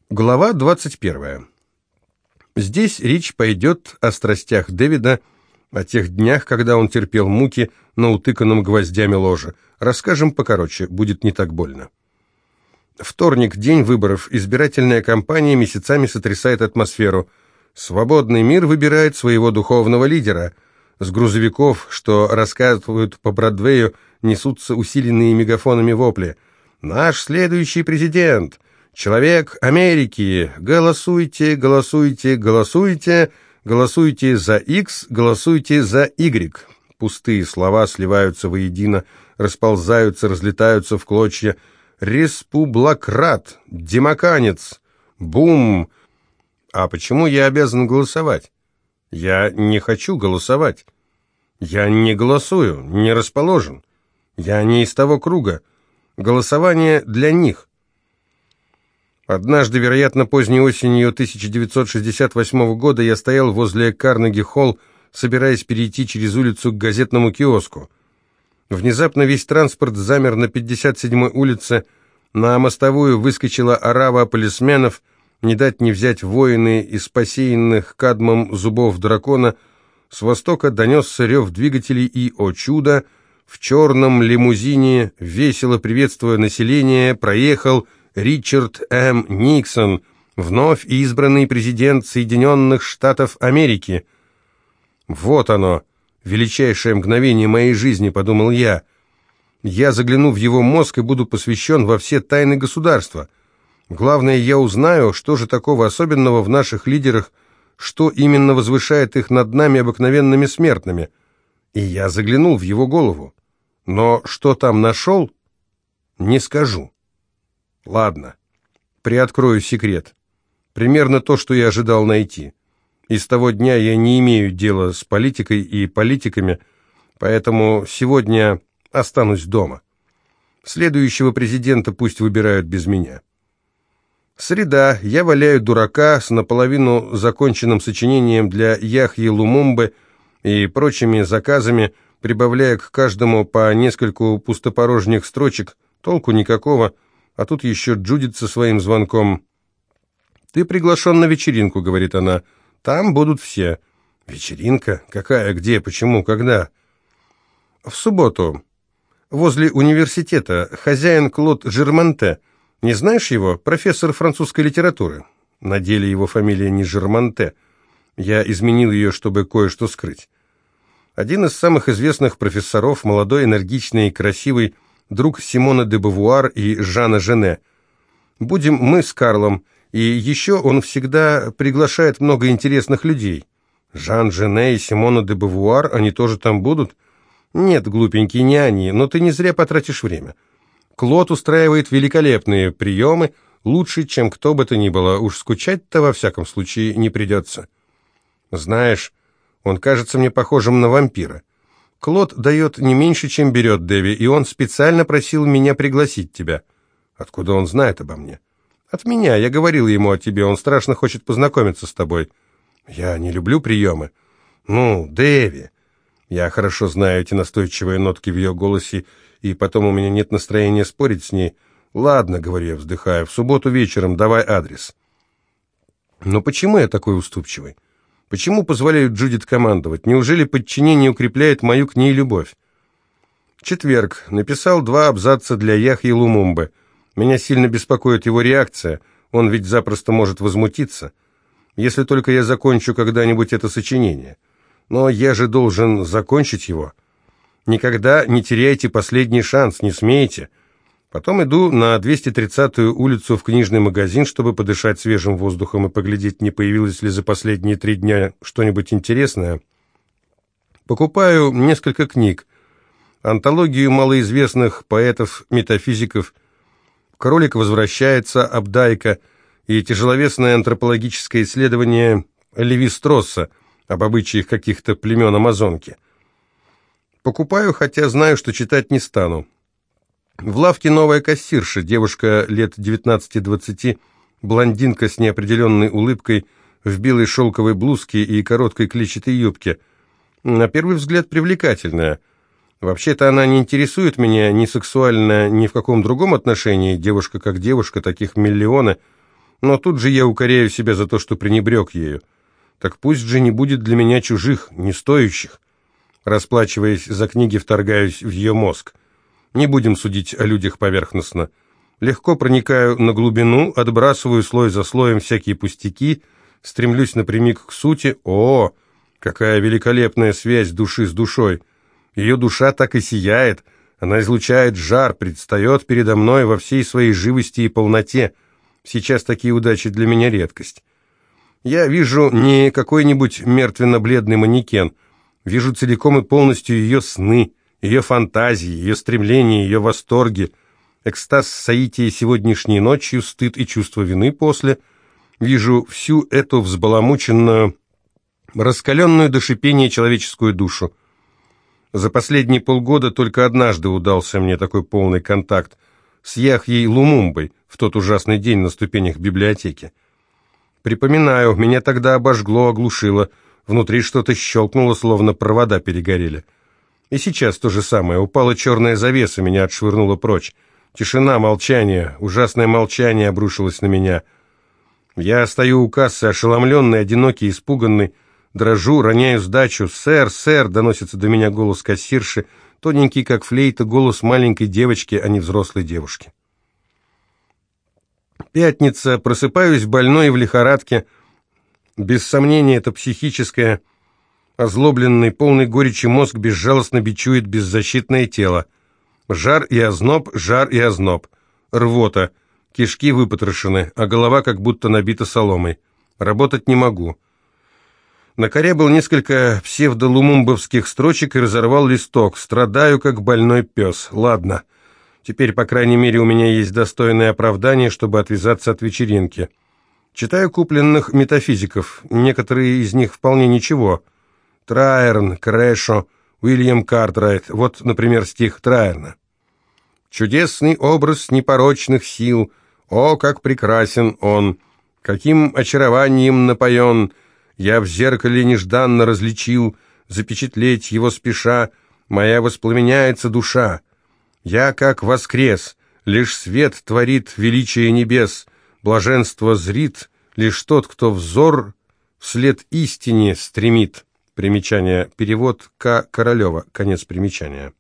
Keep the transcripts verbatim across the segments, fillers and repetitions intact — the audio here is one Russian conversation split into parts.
Глава двадцать первая. Здесь речь пойдет о страстях Дэвида, о тех днях, когда он терпел муки на утыканном гвоздями ложе. Расскажем покороче, будет не так больно. Вторник, день выборов. Избирательная кампания месяцами сотрясает атмосферу. Свободный мир выбирает своего духовного лидера. С грузовиков, что рассказывают по Бродвею, несутся усиленные мегафонами вопли. «Наш следующий президент! Человек Америки! Голосуйте, голосуйте, голосуйте! Голосуйте за X, голосуйте за Y!» Пустые слова сливаются воедино, расползаются, разлетаются в клочья. «Республократ! Демоканец! Бум!» А почему я обязан голосовать? Я не хочу голосовать. Я не голосую, не расположен. Я не из того круга. Голосование для них. Однажды, вероятно, поздней осенью тысяча девятьсот шестьдесят восьмого года, я стоял возле Карнеги-холл, собираясь перейти через улицу к газетному киоску. Внезапно весь транспорт замер на пятьдесят седьмой улице, на мостовую выскочила орава полисменов, не дать не взять воины из посеянных кадмом зубов дракона. С востока донесся рев двигателей и, о чудо, в черном лимузине, весело приветствуя население, проехал Ричард М. Никсон, вновь избранный президент Соединенных Штатов Америки. «Вот оно, величайшее мгновение моей жизни», — подумал я. «Я загляну в его мозг и буду посвящен во все тайны государства. Главное, я узнаю, что же такого особенного в наших лидерах, что именно возвышает их над нами, обыкновенными смертными». И я заглянул в его голову. Но что там нашел, не скажу. Ладно, приоткрою секрет. Примерно то, что я ожидал найти. И с того дня я не имею дела с политикой и политиками, поэтому сегодня останусь дома. Следующего президента пусть выбирают без меня. Среда. Я валяю дурака с наполовину законченным сочинением для Яхьи Лумумбы и прочими заказами, прибавляя к каждому по нескольку пустопорожних строчек, толку никакого. А тут еще Джудит со своим звонком. «Ты приглашен на вечеринку», — говорит она. «Там будут все». «Вечеринка? Какая? Где? Почему? Когда?» «В субботу. Возле университета. Хозяин Клод Жерманте. Не знаешь его? Профессор французской литературы». На деле его фамилия не Жерманте. Я изменил ее, чтобы кое-что скрыть. Один из самых известных профессоров, молодой, энергичный и красивый, друг Симона де Бувуар и Жана Жене. Будем мы с Карлом, и еще он всегда приглашает много интересных людей. Жан Жене и Симона де Бувуар, они тоже там будут? Нет, глупенький, не они, но ты не зря потратишь время. Клод устраивает великолепные приемы, лучше, чем кто бы то ни было, уж скучать-то во всяком случае не придется. Знаешь, он кажется мне похожим на вампира. Клод дает не меньше, чем берет, Дэви, и он специально просил меня пригласить тебя. Откуда он знает обо мне? От меня, я говорил ему о тебе, он страшно хочет познакомиться с тобой. Я не люблю приемы. Ну, Дэви. Я хорошо знаю эти настойчивые нотки в ее голосе, и потом у меня нет настроения спорить с ней. Ладно, говорю я, вздыхая, в субботу вечером давай адрес. Но почему я такой уступчивый? Почему позволяют Джудит командовать? Неужели подчинение укрепляет мою к ней любовь? Четверг. Написал два абзаца для Яхьи Лумумбы. Меня сильно беспокоит его реакция. Он ведь запросто может возмутиться. Если только я закончу когда-нибудь это сочинение. Но я же должен закончить его. Никогда не теряйте последний шанс, не смейте. Потом иду на двести тридцатую улицу в книжный магазин, чтобы подышать свежим воздухом и поглядеть, не появилось ли за последние три дня что-нибудь интересное. Покупаю несколько книг. Антологию малоизвестных поэтов-метафизиков, «Кролик возвращается» Абдайка и тяжеловесное антропологическое исследование Леви-Стросса об обычаях каких-то племен Амазонки. Покупаю, хотя знаю, что читать не стану. В лавке новая кассирша, девушка лет девятнадцати-двадцати, блондинка с неопределенной улыбкой, в белой шелковой блузке и короткой клетчатой юбке. На первый взгляд привлекательная. Вообще-то она не интересует меня ни сексуально, ни в каком другом отношении. Девушка как девушка, таких миллионы. Но тут же я укоряю себя за то, что пренебрег ею. Так пусть же не будет для меня чужих, не стоящих. Расплачиваясь за книги, вторгаюсь в ее мозг. Не будем судить о людях поверхностно. Легко проникаю на глубину, отбрасываю слой за слоем всякие пустяки, стремлюсь напрямик к сути. О, какая великолепная связь души с душой! Ее душа так и сияет, она излучает жар, предстает передо мной во всей своей живости и полноте. Сейчас такие удачи для меня редкость. Я вижу не какой-нибудь мертвенно-бледный манекен, вижу целиком и полностью ее сны, ее фантазии, ее стремления, ее восторги, экстаз соития сегодняшней ночью, стыд и чувство вины после. Вижу всю эту взбаламученную, раскаленную до шипения человеческую душу. За последние полгода только однажды удался мне такой полный контакт с Яхьей Лумумбой в тот ужасный день на ступенях библиотеки. Припоминаю, меня тогда обожгло, оглушило, внутри что-то щелкнуло, словно провода перегорели. И сейчас то же самое, упала черная завеса, меня отшвырнуло прочь. Тишина, молчание, ужасное молчание обрушилось на меня. Я стою у кассы, ошеломленный, одинокий, испуганный, дрожу, роняю сдачу. «Сэр, сэр!» — доносится до меня голос кассирши, тоненький, как флейта, голос маленькой девочки, а не взрослой девушки. Пятница, просыпаюсь больной и в лихорадке. Без сомнения, это психическое. Озлобленный, полный горечи мозг безжалостно бичует беззащитное тело. Жар и озноб, жар и озноб. Рвота. Кишки выпотрошены, а голова как будто набита соломой. Работать не могу. Накорябал несколько псевдолумумбовских строчек и разорвал листок. Страдаю, как больной пес. Ладно. Теперь, по крайней мере, у меня есть достойное оправдание, чтобы отвязаться от вечеринки. Читаю купленных метафизиков. Некоторые из них вполне ничего. Трайерн, Крэшо, Уильям Картрайт. Вот, например, стих Трайерна. «Чудесный образ непорочных сил, о, как прекрасен он! Каким очарованием напоен! Я в зеркале нежданно различил, запечатлеть его спеша, моя воспламеняется душа. Я как воскрес, лишь свет творит величие небес, блаженство зрит, лишь тот, кто взор вслед истине стремит». Примечание. Перевод К. Королева. Конец примечания.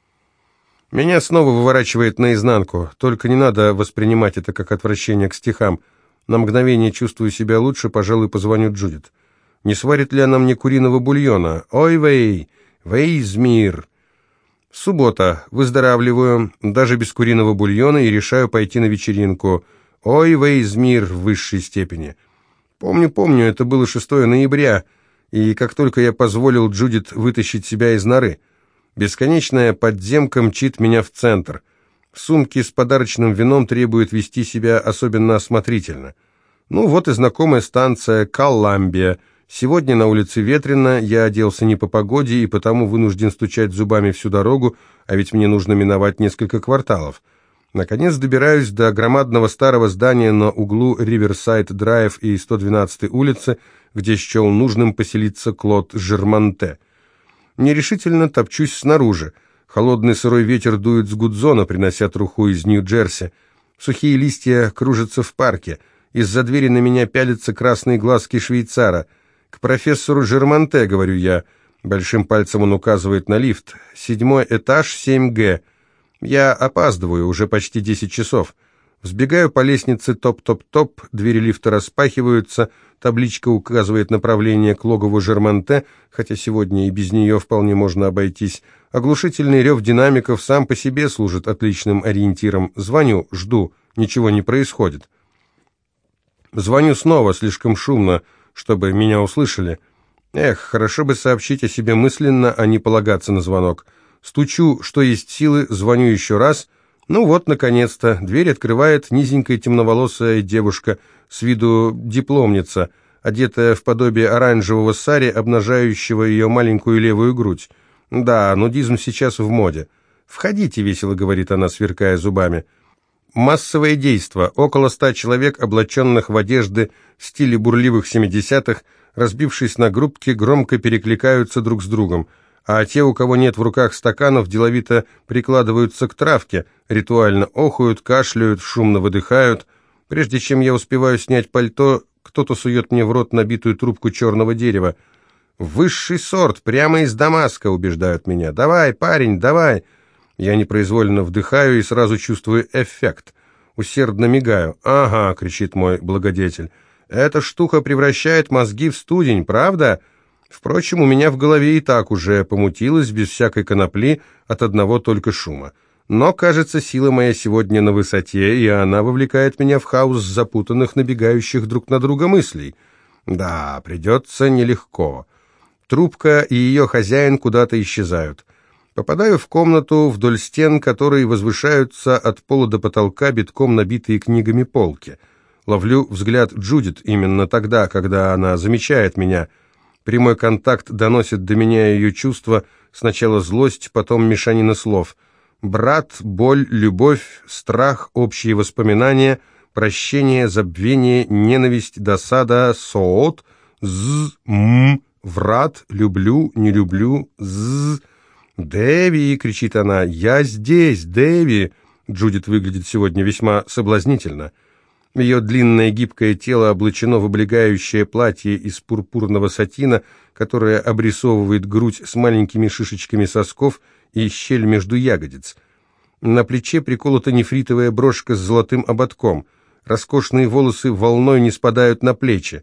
Меня снова выворачивает наизнанку, только не надо воспринимать это как отвращение к стихам. На мгновение чувствую себя лучше, пожалуй, позвоню Джудит. Не сварит ли она мне куриного бульона? Ой, вей, вейзмир. Суббота. Выздоравливаю, даже без куриного бульона, и решаю пойти на вечеринку. Ой, вейзмир в высшей степени. Помню, помню, это было шестого ноября, и как только я позволил Джудит вытащить себя из норы. Бесконечная подземка мчит меня в центр. Сумки с подарочным вином требуют вести себя особенно осмотрительно. Ну вот и знакомая станция Колламбия. Сегодня на улице ветрено, я оделся не по погоде и потому вынужден стучать зубами всю дорогу, а ведь мне нужно миновать несколько кварталов. Наконец добираюсь до громадного старого здания на углу Риверсайд-драйв и сто двенадцатой улицы, где счел нужным поселиться Клод Жермонте. Нерешительно топчусь снаружи. Холодный сырой ветер дует с Гудзона, принося труху из Нью-Джерси. Сухие листья кружатся в парке. Из-за двери на меня пялятся красные глазки швейцара. «К профессору Жермонте», — говорю я. Большим пальцем он указывает на лифт. «Седьмой этаж, семь Г». Я опаздываю, уже почти десять часов. Взбегаю по лестнице, топ-топ-топ, двери лифта распахиваются, табличка указывает направление к логову Жермонте, хотя сегодня и без нее вполне можно обойтись. Оглушительный рев динамиков сам по себе служит отличным ориентиром. Звоню, жду, ничего не происходит. Звоню снова, слишком шумно, чтобы меня услышали. Эх, хорошо бы сообщить о себе мысленно, а не полагаться на звонок. Стучу, что есть силы, звоню еще раз. Ну вот, наконец-то, дверь открывает низенькая темноволосая девушка, с виду дипломница, одетая в подобие оранжевого сари, обнажающего ее маленькую левую грудь. Да, нудизм сейчас в моде. «Входите», — весело говорит она, сверкая зубами. Массовое действо. Около ста человек, облаченных в одежды в стиле бурливых семидесятых, разбившись на группки, громко перекликаются друг с другом. А те, у кого нет в руках стаканов, деловито прикладываются к травке, ритуально охают, кашляют, шумно выдыхают. Прежде чем я успеваю снять пальто, кто-то сует мне в рот набитую трубку черного дерева. «Высший сорт, прямо из Дамаска», — убеждают меня. «Давай, парень, давай». Я непроизвольно вдыхаю и сразу чувствую эффект. Усердно мигаю. «Ага», — кричит мой благодетель, — «эта штука превращает мозги в студень, правда?» Впрочем, у меня в голове и так уже помутилось без всякой конопли от одного только шума. Но, кажется, сила моя сегодня на высоте, и она вовлекает меня в хаос запутанных, набегающих друг на друга мыслей. Да, придется нелегко. Трубка и ее хозяин куда-то исчезают. Попадаю в комнату, вдоль стен которой возвышаются от пола до потолка битком набитые книгами полки. Ловлю взгляд Джудит именно тогда, когда она замечает меня. Прямой контакт доносит до меня ее чувства, сначала злость, потом мешанина слов. Брат, боль, любовь, страх, общие воспоминания, прощение, забвение, ненависть, досада, соот, з, м, врат, люблю, не люблю, з. «Дэви!» — кричит она. «Я здесь, Дэви!» Джудит выглядит сегодня весьма соблазнительно. Ее длинное гибкое тело облачено в облегающее платье из пурпурного сатина, которое обрисовывает грудь с маленькими шишечками сосков и щель между ягодиц. На плече приколота нефритовая брошка с золотым ободком. Роскошные волосы волной не спадают на плечи.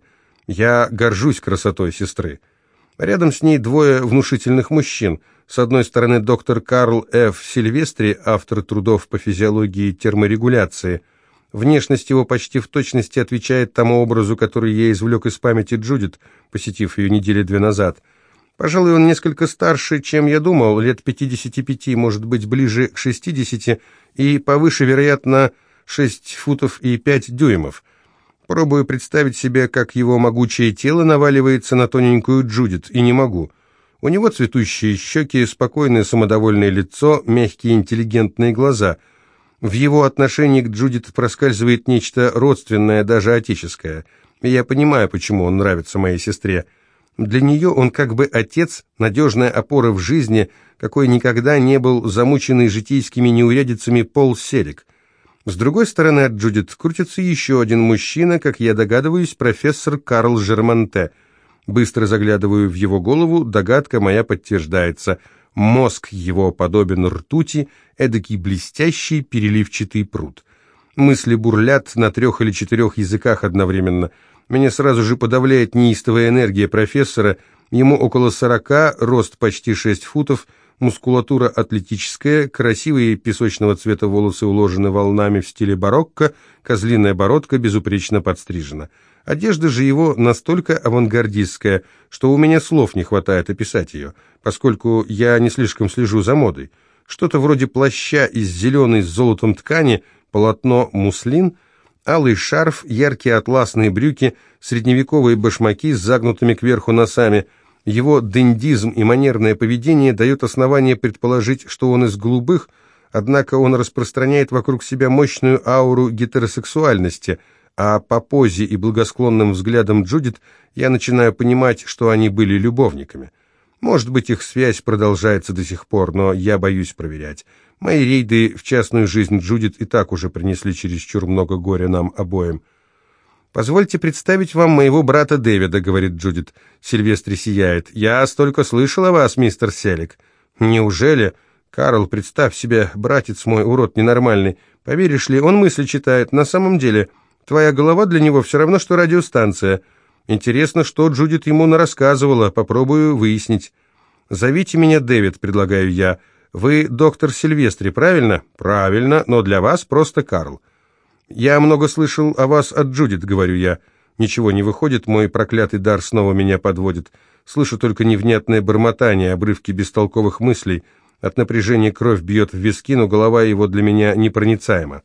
Я горжусь красотой сестры. Рядом с ней двое внушительных мужчин. С одной стороны доктор Карл Ф. Сильвестри, автор трудов по физиологии терморегуляции. Внешность его почти в точности отвечает тому образу, который я извлек из памяти Джудит, посетив ее недели две назад. Пожалуй, он несколько старше, чем я думал, лет пятидесяти пяти, может быть, ближе к шестидесяти, и повыше, вероятно, шесть футов и пять дюймов. Пробую представить себе, как его могучее тело наваливается на тоненькую Джудит, и не могу. У него цветущие щеки, спокойное самодовольное лицо, мягкие интеллигентные глаза. В его отношении к Джудит проскальзывает нечто родственное, даже отеческое. И я понимаю, почему он нравится моей сестре. Для нее он как бы отец, надежная опора в жизни, какой никогда не был замученный житейскими неурядицами Пол Селик. С другой стороны от Джудит крутится еще один мужчина, как я догадываюсь, профессор Карл Жермонте. Быстро заглядываю в его голову, догадка моя подтверждается. Мозг его подобен ртути, эдакий блестящий переливчатый пруд. Мысли бурлят на трех или четырех языках одновременно. Меня сразу же подавляет неистовая энергия профессора. Ему около сорока, рост почти шесть футов, мускулатура атлетическая, красивые песочного цвета волосы уложены волнами в стиле барокко, козлиная бородка безупречно подстрижена. Одежда же его настолько авангардистская, что у меня слов не хватает описать ее, поскольку я не слишком слежу за модой. Что-то вроде плаща из зеленой с золотом ткани, полотно муслин, алый шарф, яркие атласные брюки, средневековые башмаки с загнутыми кверху носами. Его дендизм и манерное поведение дает основание предположить, что он из голубых, однако он распространяет вокруг себя мощную ауру гетеросексуальности, а по позе и благосклонным взглядам Джудит я начинаю понимать, что они были любовниками. Может быть, их связь продолжается до сих пор, но я боюсь проверять. Мои рейды в частную жизнь Джудит и так уже принесли чересчур много горя нам обоим. «Позвольте представить вам моего брата Дэвида», — говорит Джудит. Сильвестри сияет. «Я столько слышал о вас, мистер Селик». «Неужели? Карл, представь себе, братец мой, урод ненормальный. Поверишь ли, он мысли читает. На самом деле, твоя голова для него все равно, что радиостанция. Интересно, что Джудит ему нарассказывала. Попробую выяснить». «Зовите меня Дэвид», — предлагаю я. «Вы доктор Сильвестри, правильно?» «Правильно, но для вас просто Карл». «Я много слышал о вас от Джудит», — говорю я. Ничего не выходит, мой проклятый дар снова меня подводит. Слышу только невнятное бормотание, обрывки бестолковых мыслей. От напряжения кровь бьет в виски, но голова его для меня непроницаема.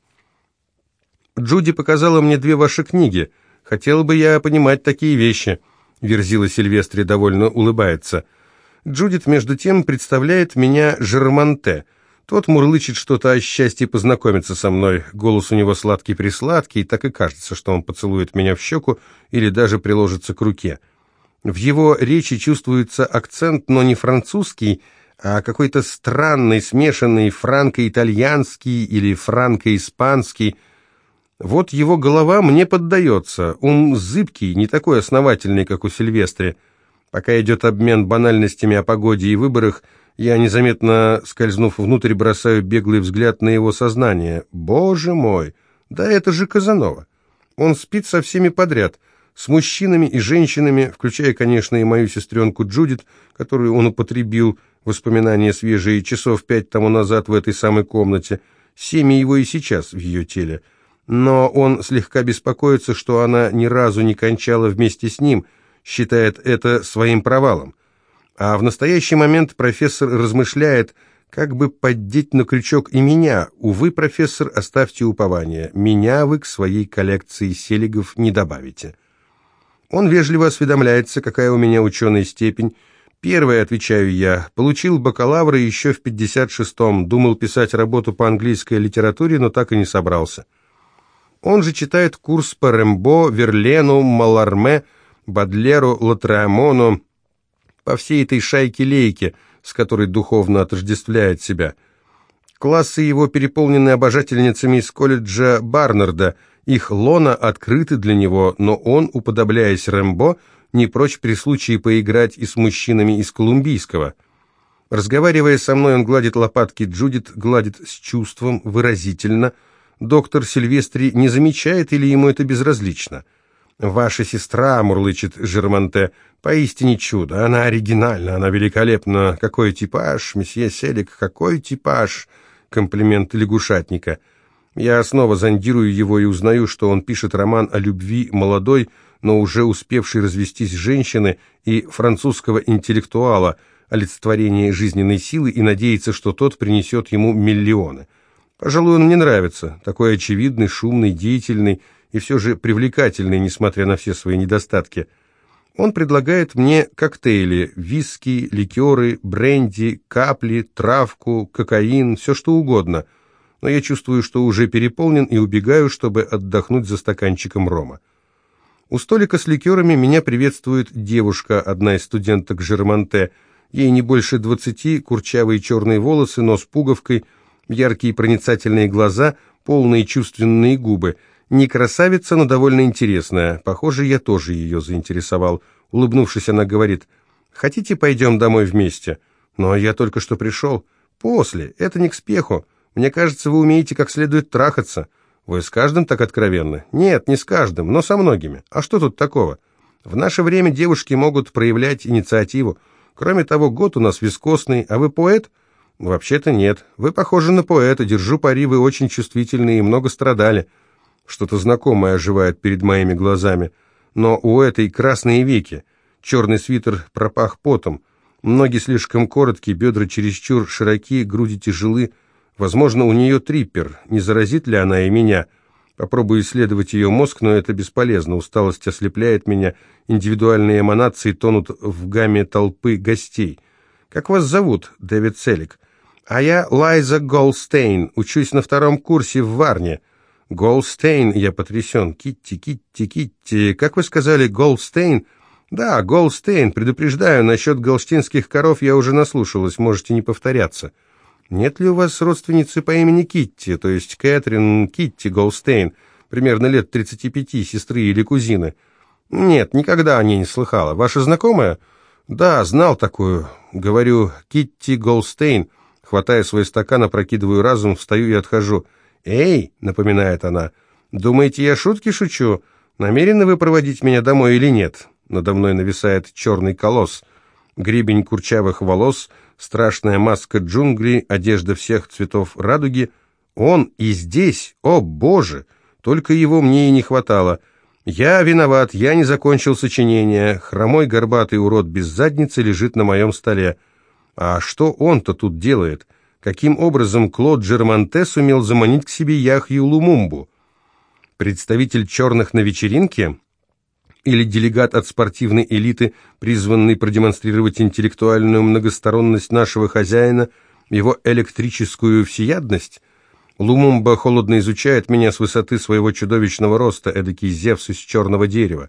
«Джуди показала мне две ваши книги. Хотел бы я понимать такие вещи», — Верзила Сильвестри довольно улыбается. Джудит, между тем, представляет меня Жермонте. Тот мурлычет что-то о счастье познакомиться со мной. Голос у него сладкий-присладкий, так и кажется, что он поцелует меня в щеку или даже приложится к руке. В его речи чувствуется акцент, но не французский, а какой-то странный, смешанный франко-итальянский или франко-испанский. Вот его голова мне поддается, ум зыбкий, не такой основательный, как у Сильвестри. Пока идет обмен банальностями о погоде и выборах, я, незаметно скользнув внутрь, бросаю беглый взгляд на его сознание. Боже мой, да это же Казанова. Он спит со всеми подряд, с мужчинами и женщинами, включая, конечно, и мою сестренку Джудит, которую он употребил, воспоминания свежие, часов пять тому назад в этой самой комнате. Семя его и сейчас в ее теле. Но он слегка беспокоится, что она ни разу не кончала вместе с ним, считает это своим провалом. А в настоящий момент профессор размышляет, как бы поддеть на крючок и меня. Увы, профессор, оставьте упование. Меня вы к своей коллекции селигов не добавите. Он вежливо осведомляется, какая у меня ученая степень. Первая, отвечаю я, получил бакалавра еще в пятьдесят шестом, думал писать работу по английской литературе, но так и не собрался. Он же читает курс по Рембо, Верлену, Маларме, Бадлеру, Латреамону, по всей этой шайке-лейке, с которой духовно отождествляет себя. Классы его переполнены обожательницами из колледжа Барнарда, их лона открыты для него, но он, уподобляясь Рембо, не прочь при случае поиграть и с мужчинами из Колумбийского. Разговаривая со мной, он гладит лопатки Джудит, гладит с чувством, выразительно. Доктор Сильвестри не замечает или ему это безразлично? «Ваша сестра», — мурлычет Жермонте, — «поистине чудо. Она оригинальна, она великолепна. Какой типаж, месье Селик, какой типаж!» Комплимент лягушатника. Я снова зондирую его и узнаю, что он пишет роман о любви молодой, но уже успевшей развестись женщины и французского интеллектуала, олицетворение жизненной силы, и надеется, что тот принесет ему миллионы. Пожалуй, он мне нравится, такой очевидный, шумный, деятельный и все же привлекательный, несмотря на все свои недостатки. Он предлагает мне коктейли, виски, ликеры, бренди, капли, травку, кокаин, все что угодно, но я чувствую, что уже переполнен, и убегаю, чтобы отдохнуть за стаканчиком рома. У столика с ликерами меня приветствует девушка, одна из студенток Жермонте. Ей не больше двадцати, курчавые черные волосы, нос пуговкой, яркие проницательные глаза, полные чувственные губы. Не красавица, но довольно интересная. Похоже, я тоже ее заинтересовал. Улыбнувшись, она говорит: «Хотите, пойдем домой вместе?» «Но я только что пришел». «После. Это не к спеху. Мне кажется, вы умеете как следует трахаться». «Вы с каждым так откровенны?» «Нет, не с каждым, но со многими. А что тут такого? В наше время девушки могут проявлять инициативу. Кроме того, год у нас вискосный. А вы поэт?» «Вообще-то нет. Вы похожи на поэта. Держу пари, вы очень чувствительны и много страдали». Что-то знакомое оживает перед моими глазами. Но у этой красные веки. Черный свитер пропах потом. Ноги слишком короткие, бедра чересчур широки, груди тяжелы. Возможно, у нее триппер. Не заразит ли она и меня? Попробую исследовать ее мозг, но это бесполезно. Усталость ослепляет меня. Индивидуальные эманации тонут в гамме толпы гостей. «Как вас зовут?» «Дэвид Селик». «А я Лайза Голстейн. Учусь на втором курсе в Варне». «Голстейн», я потрясен. «Китти, Китти, Китти. Как вы сказали, Голстейн?» «Да, Голстейн. Предупреждаю, насчет голштинских коров я уже наслушалась. Можете не повторяться». «Нет ли у вас родственницы по имени Китти, то есть Кэтрин Китти Голстейн, примерно лет тридцати пяти, сестры или кузины?» «Нет, никогда о ней не слыхала. Ваша знакомая?» «Да, знал такую. Говорю, Китти Голстейн». Хватая свой стакан, опрокидываю разум, встаю и отхожу. «Эй!» — напоминает она. «Думаете, я шутки шучу? Намерены вы проводить меня домой или нет?» Надо мной нависает черный колосс. Гребень курчавых волос, страшная маска джунглей, одежда всех цветов радуги. Он и здесь, о боже! Только его мне и не хватало. Я виноват, я не закончил сочинение. Хромой горбатый урод без задницы лежит на моем столе. А что он-то тут делает? Каким образом Клод Жермонте сумел заманить к себе Яхью Лумумбу? Представитель черных на вечеринке? Или делегат от спортивной элиты, призванный продемонстрировать интеллектуальную многосторонность нашего хозяина, его электрическую всеядность? Лумумба холодно изучает меня с высоты своего чудовищного роста, эдакий Зевс из черного дерева.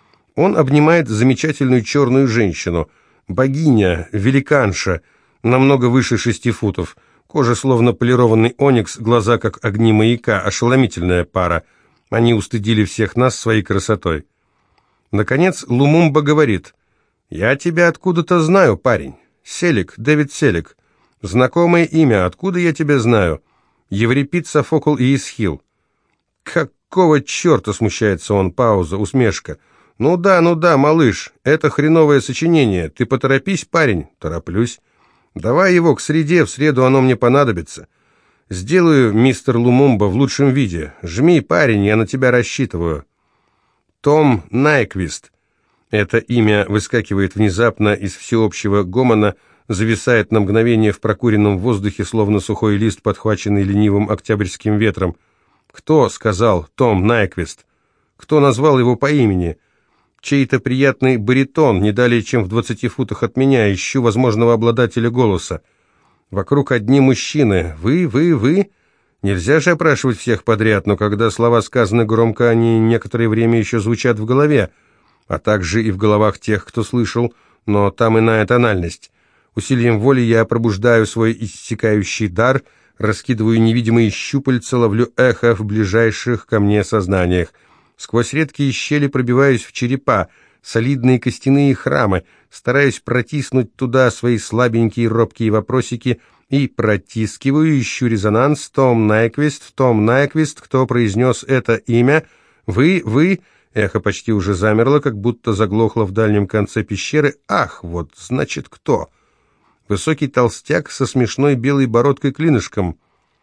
Он обнимает замечательную черную женщину, богиня, великанша, намного выше шести футов, кожа словно полированный оникс, глаза как огни маяка, ошеломительная пара. Они устыдили всех нас своей красотой. Наконец Лумумба говорит: «Я тебя откуда-то знаю, парень. Селик, Дэвид Селик. Знакомое имя, откуда я тебя знаю? Еврипид, Софокл и Исхил». «Какого черта?» — смущается он, пауза, усмешка. «Ну да, ну да, малыш, это хреновое сочинение. Ты поторопись, парень». «Тороплюсь». «Давай его к среде, в среду оно мне понадобится». «Сделаю, мистер Лумумба, в лучшем виде. Жми, парень, я на тебя рассчитываю». Том Найквист. Это имя выскакивает внезапно из всеобщего гомона, зависает на мгновение в прокуренном воздухе, словно сухой лист, подхваченный ленивым октябрьским ветром. Кто сказал Том Найквист? Кто назвал его по имени? Чей-то приятный баритон, не далее, чем в двадцати футах от меня, ищу возможного обладателя голоса. Вокруг одни мужчины. Вы, вы, вы. Нельзя же опрашивать всех подряд, но когда слова сказаны громко, они некоторое время еще звучат в голове, а также и в головах тех, кто слышал, но там иная тональность. Усилием воли я пробуждаю свой иссякающий дар, раскидываю невидимые щупальца, ловлю эхо в ближайших ко мне сознаниях. Сквозь редкие щели пробиваюсь в черепа, солидные костяные храмы, стараюсь протиснуть туда свои слабенькие робкие вопросики и протискиваю, ищу резонанс. Том Найквист, Том Найквист, кто произнес это имя? Вы, вы... Эхо почти уже замерло, как будто заглохло в дальнем конце пещеры. Ах, вот, значит, кто? Высокий толстяк со смешной белой бородкой-клинышком.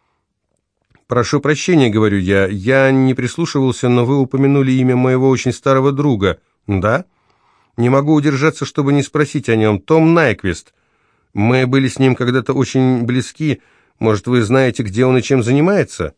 «Прошу прощения», — говорю я, — «я не прислушивался, но вы упомянули имя моего очень старого друга». «Да?» «Не могу удержаться, чтобы не спросить о нем. Том Найквист. Мы были с ним когда-то очень близки. Может, вы знаете, где он и чем занимается?»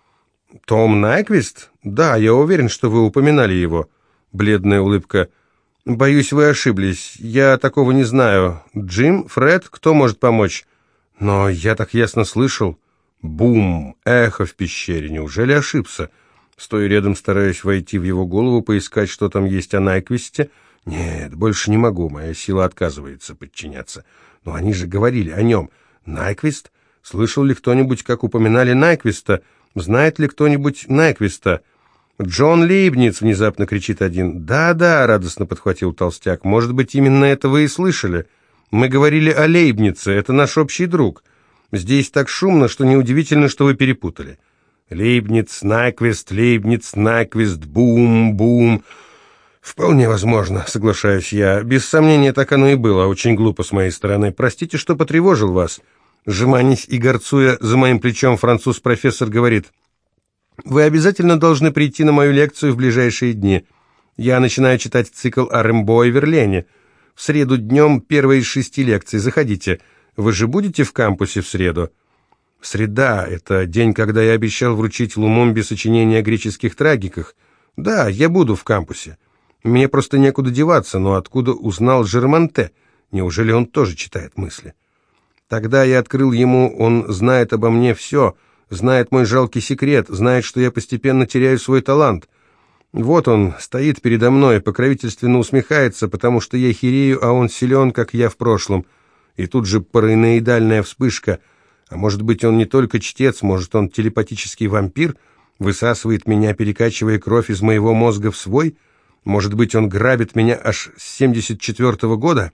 «Том Найквист? Да, я уверен, что вы упоминали его». Бледная улыбка. «Боюсь, вы ошиблись. Я такого не знаю. Джим? Фред? Кто может помочь?» «Но я так ясно слышал». Бум! Эхо в пещере. Неужели ошибся? Стою рядом, стараюсь войти в его голову, поискать, что там есть о Найквисте. Нет, больше не могу, моя сила отказывается подчиняться. Но они же говорили о нем. Найквист? Слышал ли кто-нибудь, как упоминали Найквиста? Знает ли кто-нибудь Найквиста? «Джон Лейбниц!» — внезапно кричит один. «Да-да!» — радостно подхватил толстяк. «Может быть, именно это вы и слышали? Мы говорили о Лейбнице, это наш общий друг. Здесь так шумно, что неудивительно, что вы перепутали. Лейбниц, Найквист, Лейбниц, Найквист, бум-бум». «Вполне возможно», — соглашаюсь я. «Без сомнения, так оно и было. Очень глупо с моей стороны. Простите, что потревожил вас». Жеманясь и горцуя за моим плечом, француз-профессор говорит: «Вы обязательно должны прийти на мою лекцию в ближайшие дни. Я начинаю читать цикл о Рембо и Верлене. В среду днем первая из шести лекций. Заходите. Вы же будете в кампусе в среду?» «Среда — это день, когда я обещал вручить Лумумбе сочинение о греческих трагиках. Да, я буду в кампусе. Мне просто некуда деваться, но откуда узнал Жермонте? Неужели он тоже читает мысли?» Тогда я открыл ему, он знает обо мне все, знает мой жалкий секрет, знает, что я постепенно теряю свой талант. Вот он стоит передо мной, покровительственно усмехается, потому что я хирею, а он силен, как я в прошлом. И тут же параноидальная вспышка. А может быть, он не только чтец, может, он телепатический вампир, высасывает меня, перекачивая кровь из моего мозга в свой? Может быть, он грабит меня аж с семьдесят четвёртого года?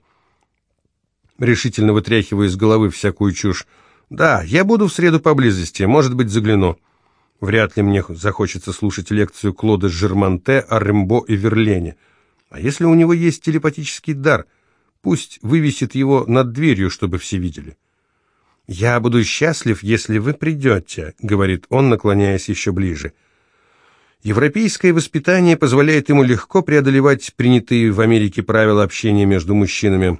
Решительно вытряхиваю из головы всякую чушь. «Да, я буду в среду поблизости, может быть, загляну». Вряд ли мне захочется слушать лекцию Клода Жермонте о Рембо и Верлене. А если у него есть телепатический дар, пусть вывесит его над дверью, чтобы все видели. «Я буду счастлив, если вы придете», — говорит он, наклоняясь еще ближе. Европейское воспитание позволяет ему легко преодолевать принятые в Америке правила общения между мужчинами.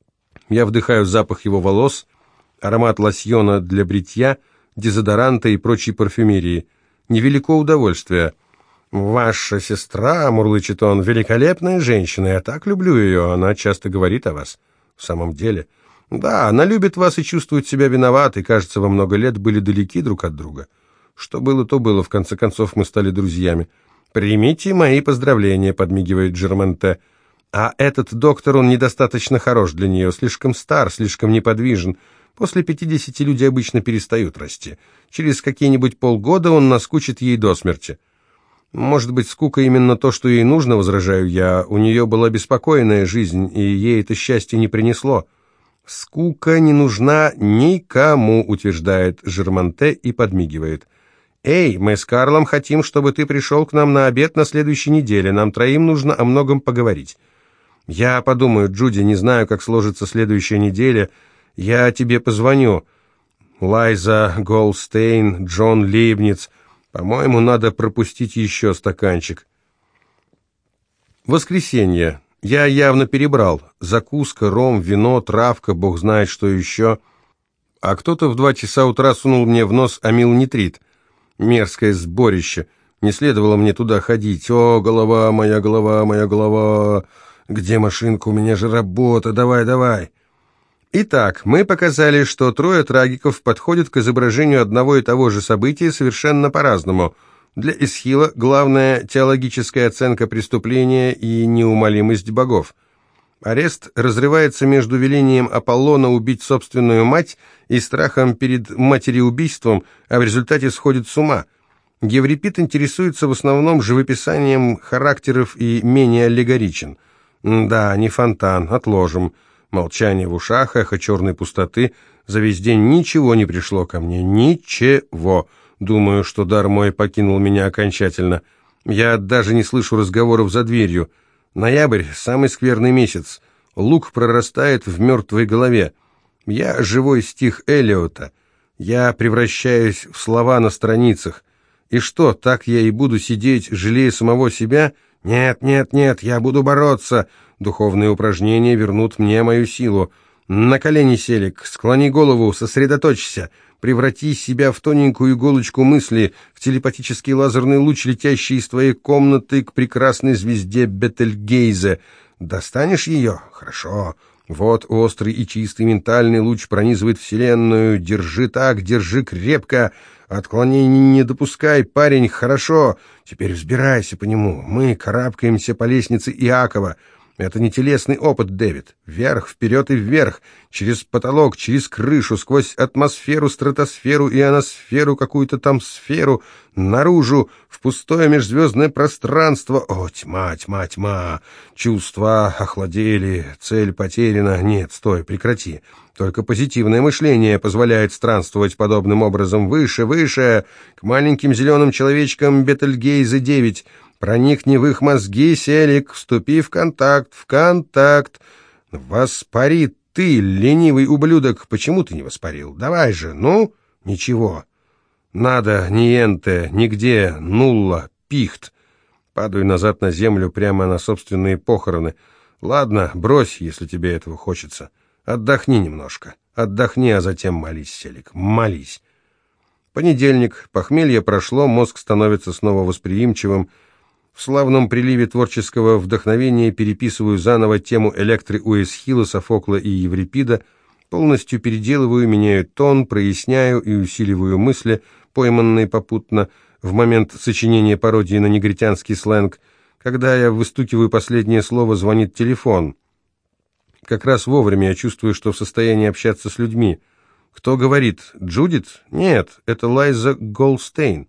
Я вдыхаю запах его волос, аромат лосьона для бритья, дезодоранта и прочей парфюмерии. Невелико удовольствие. «Ваша сестра», — мурлычет он, — «великолепная женщина, я так люблю ее, она часто говорит о вас». «В самом деле?» «Да, она любит вас и чувствует себя виноватой, кажется, во много лет были далеки друг от друга. Что было, то было, в конце концов мы стали друзьями». «Примите мои поздравления», — подмигивает Жермонте. «А этот доктор, он недостаточно хорош для нее, слишком стар, слишком неподвижен. После пятидесяти люди обычно перестают расти. Через какие-нибудь полгода он наскучит ей до смерти». Может быть, скука именно то, что ей нужно, возражаю я. У нее была беспокойная жизнь, и ей это счастье не принесло. Скука не нужна никому, утверждает Жермонте и подмигивает. Эй, мы с Карлом хотим, чтобы ты пришел к нам на обед на следующей неделе. Нам троим нужно о многом поговорить. Я подумаю, Джуди, не знаю, как сложится следующая неделя. Я тебе позвоню. Лайза Голстейн, Джон Лейбниц. По-моему, надо пропустить еще стаканчик. Воскресенье. Я явно перебрал. Закуска, ром, вино, травка, бог знает что еще. А кто-то в два часа утра сунул мне в нос амилнитрит. Мерзкое сборище. Не следовало мне туда ходить. О, голова моя, голова моя, голова. Где машинка? У меня же работа. Давай, давай. Итак, мы показали, что трое трагиков подходят к изображению одного и того же события совершенно по-разному. Для Эсхила главная теологическая оценка преступления и неумолимость богов. Арест разрывается между велением Аполлона убить собственную мать и страхом перед матереубийством, а в результате сходит с ума. Еврипид интересуется в основном живописанием характеров и менее аллегоричен. Да, не фонтан, отложим. Молчание в ушах, эхо черной пустоты. За весь день ничего не пришло ко мне. Ничего. Думаю, что дар мой покинул меня окончательно. Я даже не слышу разговоров за дверью. Ноябрь – самый скверный месяц. Лук прорастает в мертвой голове. Я живой стих Элиота. Я превращаюсь в слова на страницах. И что, так я и буду сидеть, жалея самого себя? Нет, нет, нет, я буду бороться. Духовные упражнения вернут мне мою силу. На колени, Селик, склони голову, сосредоточься. Преврати себя в тоненькую иголочку мысли, в телепатический лазерный луч, летящий из твоей комнаты к прекрасной звезде Бетельгейзе. Достанешь ее? Хорошо. Вот острый и чистый ментальный луч пронизывает Вселенную. Держи так, держи крепко. Отклонений не допускай, парень, хорошо. Теперь взбирайся по нему. Мы карабкаемся по лестнице Иакова. Это не телесный опыт, Дэвид. Вверх, вперед и вверх, через потолок, через крышу, сквозь атмосферу, стратосферу, ионосферу, какую-то там сферу, наружу, в пустое межзвездное пространство. О, тьма, тьма, тьма. Чувства охладели, цель потеряна. Нет, стой, прекрати. Только позитивное мышление позволяет странствовать подобным образом выше, выше, к маленьким зеленым человечкам Бетельгейзе девять. Проникни в их мозги, Селик, вступи в контакт, в контакт. Воспари ты, ленивый ублюдок, почему ты не воспарил? Давай же, ну, ничего. Надо, ниенте, нигде, нулла, пихт. Падаю назад на землю, прямо на собственные похороны. Ладно, брось, если тебе этого хочется. Отдохни немножко. Отдохни, а затем молись, Селик, молись. Понедельник, похмелье прошло, мозг становится снова восприимчивым. В славном приливе творческого вдохновения переписываю заново тему Электры у Эсхила, Софокла и Еврипида, полностью переделываю, меняю тон, проясняю и усиливаю мысли, пойманные попутно в момент сочинения пародии на негритянский сленг. Когда я выстукиваю последнее слово, звонит телефон. Как раз вовремя я чувствую, что в состоянии общаться с людьми. Кто говорит? Джудит? Нет, это Лайза Голстейн.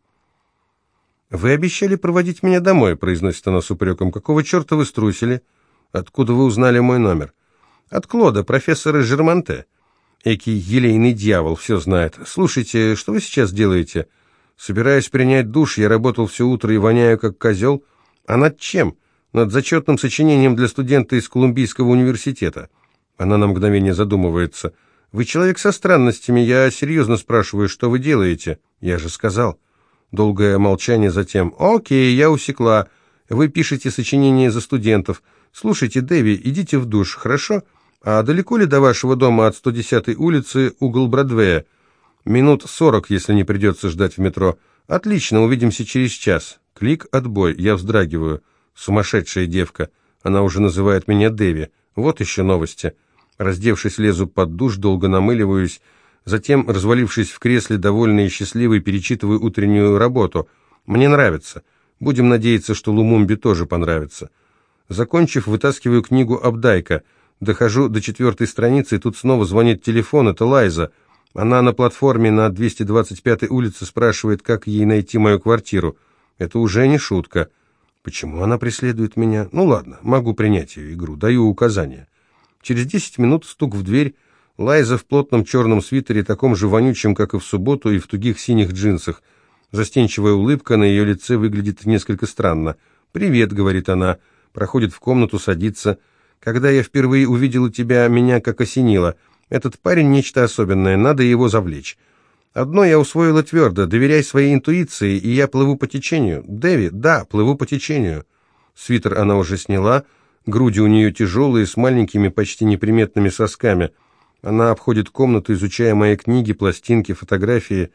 «Вы обещали проводить меня домой», — произносит она с упреком. «Какого черта вы струсили? Откуда вы узнали мой номер?» «От Клода, профессора Жермонте». «Экий елейный дьявол, все знает. Слушайте, что вы сейчас делаете?» «Собираюсь принять душ, я работал все утро и воняю, как козел». «А над чем?» «Над зачетным сочинением для студента из Колумбийского университета». Она на мгновение задумывается. «Вы человек со странностями, я серьезно спрашиваю, что вы делаете?» «Я же сказал». Долгое молчание, затем. «Окей, я усекла. Вы пишете сочинение за студентов. Слушайте, Дэви, идите в душ, хорошо? А далеко ли до вашего дома от сто десятой улицы, угол Бродвея? Минут сорок, если не придется ждать в метро. Отлично, увидимся через час. Клик, отбой. Я вздрагиваю. Сумасшедшая девка. Она уже называет меня Дэви. Вот еще новости. Раздевшись, лезу под душ, долго намыливаюсь. Затем, развалившись в кресле, довольный и счастливый, перечитываю утреннюю работу. Мне нравится. Будем надеяться, что Лумумби тоже понравится. Закончив, вытаскиваю книгу Абдайка. Дохожу до четвертой страницы, и тут снова звонит телефон. Это Лайза. Она на платформе на двести двадцать пятой улице спрашивает, как ей найти мою квартиру. Это уже не шутка. Почему она преследует меня? Ну ладно, могу принять ее игру, даю указания. Через десять минут стук в дверь. Лайза в плотном черном свитере, таком же вонючем, как и в субботу, и в тугих синих джинсах. Застенчивая улыбка на ее лице выглядит несколько странно. «Привет», — говорит она, проходит в комнату, садится. «Когда я впервые увидела тебя, меня как осенило. Этот парень нечто особенное, надо его завлечь. Одно я усвоила твердо: доверяй своей интуиции, и я плыву по течению. Дэви, да, плыву по течению». Свитер она уже сняла, груди у нее тяжелые, с маленькими, почти неприметными сосками. Она обходит комнату, изучая мои книги, пластинки, фотографии.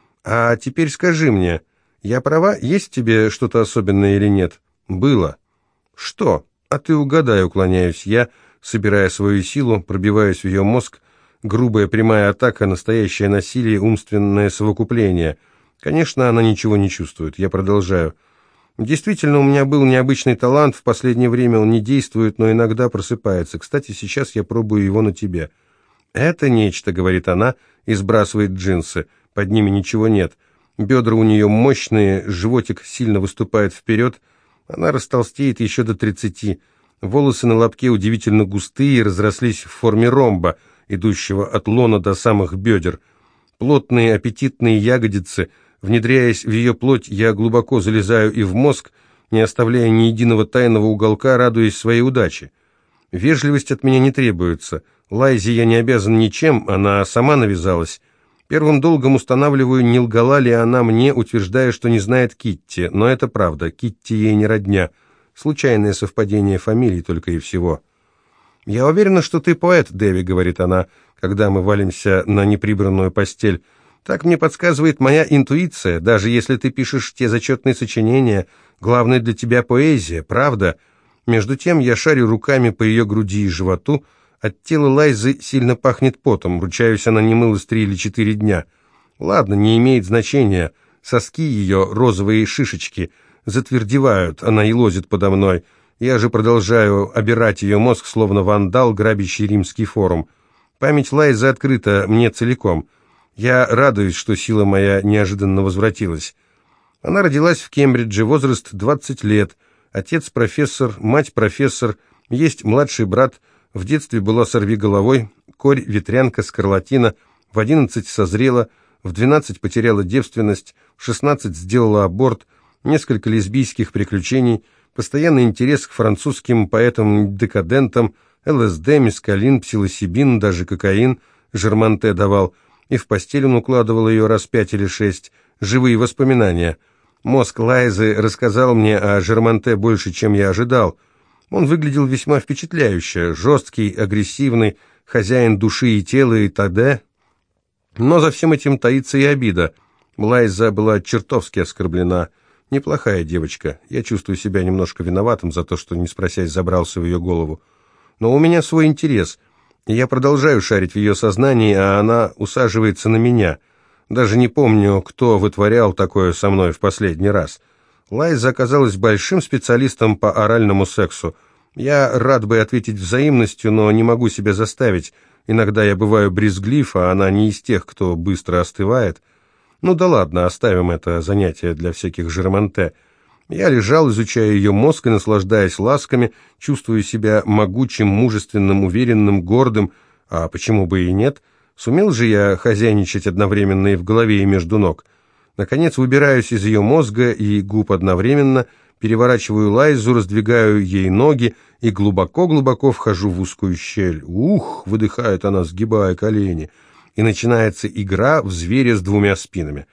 «А теперь скажи мне, я права, есть в тебе что-то особенное или нет?» «Было». «Что?» «А ты угадай», — уклоняюсь я, собирая свою силу, пробиваюсь в ее мозг. Грубая прямая атака, настоящее насилие, умственное совокупление. Конечно, она ничего не чувствует. Я продолжаю. «Действительно, у меня был необычный талант. В последнее время он не действует, но иногда просыпается. Кстати, сейчас я пробую его на тебе». «Это нечто», — говорит она и сбрасывает джинсы. Под ними ничего нет. Бедра у нее мощные, животик сильно выступает вперед. Она растолстеет еще до тридцати. Волосы на лобке удивительно густые, разрослись в форме ромба, идущего от лона до самых бедер. Плотные аппетитные ягодицы. Внедряясь в ее плоть, я глубоко залезаю и в мозг, не оставляя ни единого тайного уголка, радуясь своей удаче. Вежливость от меня не требуется. Лайзе я не обязан ничем, она сама навязалась. Первым долгом устанавливаю, не лгала ли она мне, утверждая, что не знает Китти. Но это правда, Китти ей не родня. Случайное совпадение фамилий только и всего. «Я уверена, что ты поэт, Дэви», — говорит она, когда мы валимся на неприбранную постель. «Так мне подсказывает моя интуиция. Даже если ты пишешь те зачетные сочинения, главное для тебя поэзия, правда?» Между тем я шарю руками по ее груди и животу. От тела Лайзы сильно пахнет потом. Ручаюсь, она не мылась три или четыре дня. Ладно, не имеет значения. Соски ее, розовые шишечки, затвердевают. Она елозит подо мной. Я же продолжаю обирать ее мозг, словно вандал, грабящий римский форум. Память Лайзы открыта мне целиком. Я радуюсь, что сила моя неожиданно возвратилась. Она родилась в Кембридже, возраст двадцать лет. Отец профессор, мать профессор, есть младший брат. В детстве была сорвиголовой, корь, ветрянка, скарлатина. В одиннадцать созрела, в двенадцать потеряла девственность, в шестнадцать сделала аборт, несколько лесбийских приключений, постоянный интерес к французским поэтам-декадентам, ЛСД, мескалин, псилосибин, даже кокаин, Жерманте давал, и в постель он укладывал ее раз пять или шесть. Живые воспоминания. Мозг Лайзы рассказал мне о Жерманте больше, чем я ожидал. Он выглядел весьма впечатляюще, жесткий, агрессивный, хозяин души и тела и т.д. Но за всем этим таится и обида. Лайза была чертовски оскорблена. Неплохая девочка. Я чувствую себя немножко виноватым за то, что, не спросясь, забрался в ее голову. Но у меня свой интерес, и я продолжаю шарить в ее сознании, а она усаживается на меня. Даже не помню, кто вытворял такое со мной в последний раз. Лайза оказалась большим специалистом по оральному сексу. Я рад бы ответить взаимностью, но не могу себя заставить. Иногда я бываю брезглив, а она не из тех, кто быстро остывает. Ну да ладно, оставим это занятие для всяких Жерманте. Я лежал, изучая ее мозг и наслаждаясь ласками, чувствую себя могучим, мужественным, уверенным, гордым, а почему бы и нет? Сумел же я хозяйничать одновременно и в голове, и между ног. Наконец выбираюсь из ее мозга и губ одновременно, переворачиваю Лайзу, раздвигаю ей ноги и глубоко-глубоко вхожу в узкую щель. «Ух!» — выдыхает она, сгибая колени. И начинается игра в зверя с двумя спинами.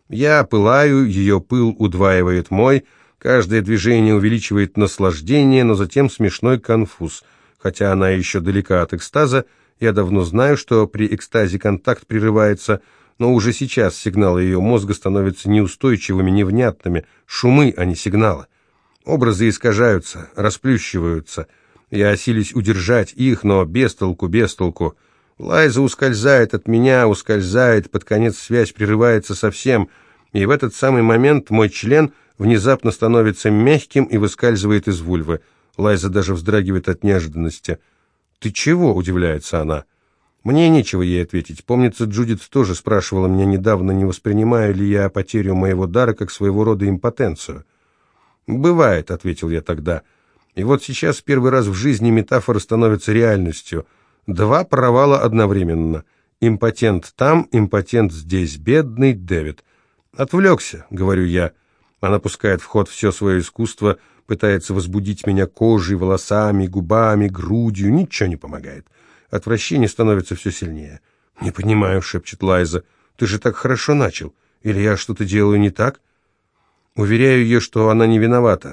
Я пылаю, ее пыл удваивает мой, каждое движение увеличивает наслаждение, но затем смешной конфуз. Хотя она еще далека от экстаза, я давно знаю, что при экстазе контакт прерывается, но уже сейчас сигналы ее мозга становятся неустойчивыми, невнятными, шумы, а не сигналы. Образы искажаются, расплющиваются. Я силюсь удержать их, но без толку, без толку. Лайза ускользает от меня, ускользает, под конец связь прерывается совсем, и в этот самый момент мой член внезапно становится мягким и выскальзывает из вульвы. Лайза даже вздрагивает от неожиданности. «Ты чего?» — удивляется она. Мне нечего ей ответить. Помнится, Джудит тоже спрашивала меня недавно, не воспринимаю ли я потерю моего дара как своего рода импотенцию. «Бывает», — ответил я тогда. И вот сейчас первый раз в жизни метафора становится реальностью. Два провала одновременно. Импотент там, импотент здесь. Бедный Дэвид. «Отвлекся», — говорю я. Она пускает в ход все свое искусство, пытается возбудить меня кожей, волосами, губами, грудью. Ничего не помогает. Отвращение становится все сильнее. «Не понимаю», — шепчет Лайза. «Ты же так хорошо начал. Или я что-то делаю не так?» Уверяю ее, что она не виновата.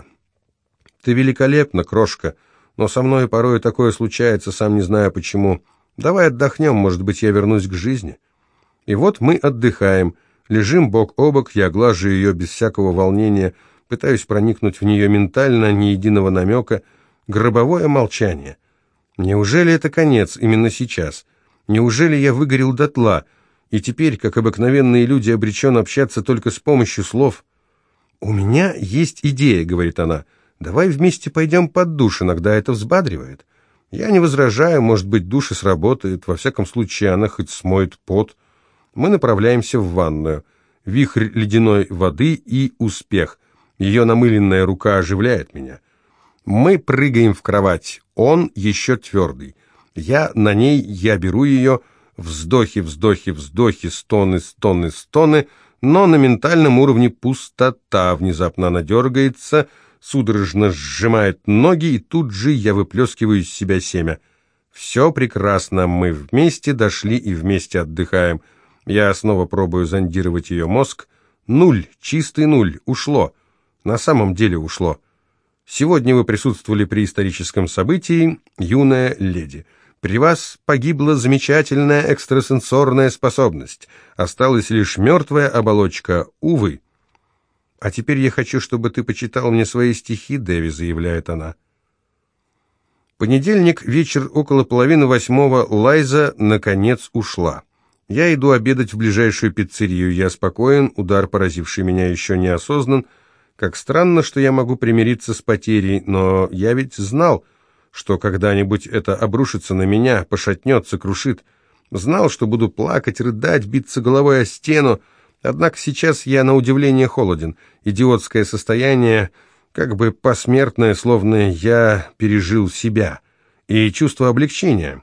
«Ты великолепна, крошка, но со мной порой такое случается, сам не знаю почему. Давай отдохнем, может быть, я вернусь к жизни». И вот мы отдыхаем, лежим бок о бок, я глажу ее без всякого волнения, пытаюсь проникнуть в нее ментально, ни единого намека. Гробовое молчание. Неужели это конец именно сейчас? Неужели я выгорел дотла, и теперь, как обыкновенные люди, обречен общаться только с помощью слов? «У меня есть идея», — говорит она. «Давай вместе пойдем под душ, иногда это взбадривает». Я не возражаю, может быть, душ и сработает, во всяком случае она хоть смоет пот. Мы направляемся в ванную. Вихрь ледяной воды и успех. Ее намыленная рука оживляет меня. Мы прыгаем в кровать, он еще твердый. Я на ней, я беру ее, вздохи, вздохи, вздохи, стоны, стоны, стоны, но на ментальном уровне пустота. Внезапно она дергается, судорожно сжимает ноги, и тут же я выплескиваю из себя семя. Все прекрасно, мы вместе дошли и вместе отдыхаем. Я снова пробую зондировать ее мозг. Нуль, чистый нуль, ушло. На самом деле ушло. Сегодня вы присутствовали при историческом событии, юная леди. При вас погибла замечательная экстрасенсорная способность. Осталась лишь мертвая оболочка, увы. «А теперь я хочу, чтобы ты почитал мне свои стихи, Дэви», — заявляет она. Понедельник, вечер, около половины восьмого, Лайза, наконец, ушла. Я иду обедать в ближайшую пиццерию. Я спокоен, удар, поразивший меня, еще не осознан. Как странно, что я могу примириться с потерей, но я ведь знал, что когда-нибудь это обрушится на меня, пошатнется, крушит. Знал, что буду плакать, рыдать, биться головой о стену. Однако сейчас я на удивление холоден. Идиотское состояние, как бы посмертное, словно я пережил себя. И чувство облегчения.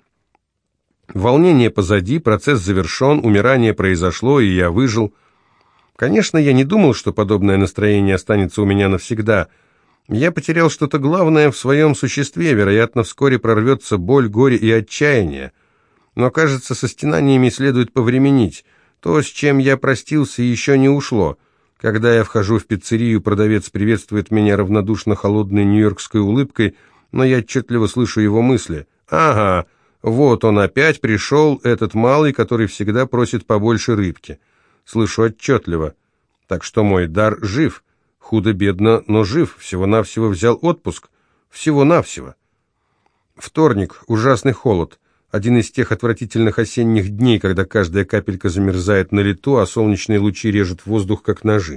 Волнение позади, процесс завершен, умирание произошло, и я выжил. Конечно, я не думал, что подобное настроение останется у меня навсегда. Я потерял что-то главное в своем существе, вероятно, вскоре прорвется боль, горе и отчаяние. Но, кажется, со стенаниями следует повременить. То, с чем я простился, еще не ушло. Когда я вхожу в пиццерию, продавец приветствует меня равнодушно холодной нью-йоркской улыбкой, но я отчетливо слышу его мысли. «Ага, вот он опять пришел, этот малый, который всегда просит побольше рыбки». Слышу отчетливо. Так что мой дар жив. Худо-бедно, но жив. Всего-навсего взял отпуск. Всего-навсего. Вторник. Ужасный холод. Один из тех отвратительных осенних дней, когда каждая капелька замерзает на лету, а солнечные лучи режут воздух, как ножи.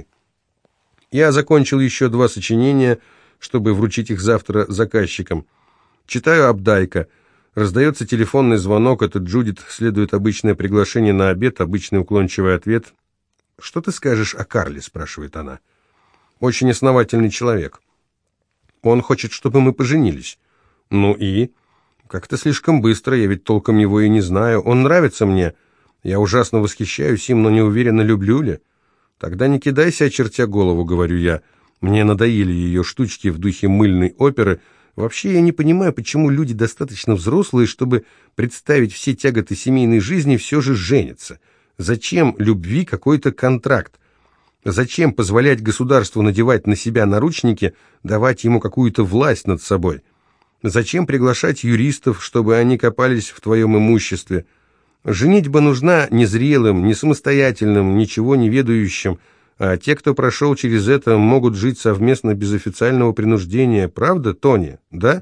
Я закончил еще два сочинения, чтобы вручить их завтра заказчикам. Читаю Абдайка. Раздается телефонный звонок, это Джудит, следует обычное приглашение на обед, обычный уклончивый ответ. «Что ты скажешь о Карле?» – спрашивает она. «Очень основательный человек. Он хочет, чтобы мы поженились». «Ну и?» «Как-то слишком быстро, я ведь толком его и не знаю. Он нравится мне. Я ужасно восхищаюсь им, но не уверена, люблю ли». «Тогда не кидайся, очертя голову», — говорю я. «Мне надоели ее штучки в духе мыльной оперы. Вообще я не понимаю, почему люди достаточно взрослые, чтобы представить все тяготы семейной жизни, все же женятся. Зачем любви какой-то контракт? Зачем позволять государству надевать на себя наручники, давать ему какую-то власть над собой? Зачем приглашать юристов, чтобы они копались в твоем имуществе? Женитьба нужна незрелым, не самостоятельным, ничего не ведающим, а те, кто прошел через это, могут жить совместно без официального принуждения. Правда, Тони? Да?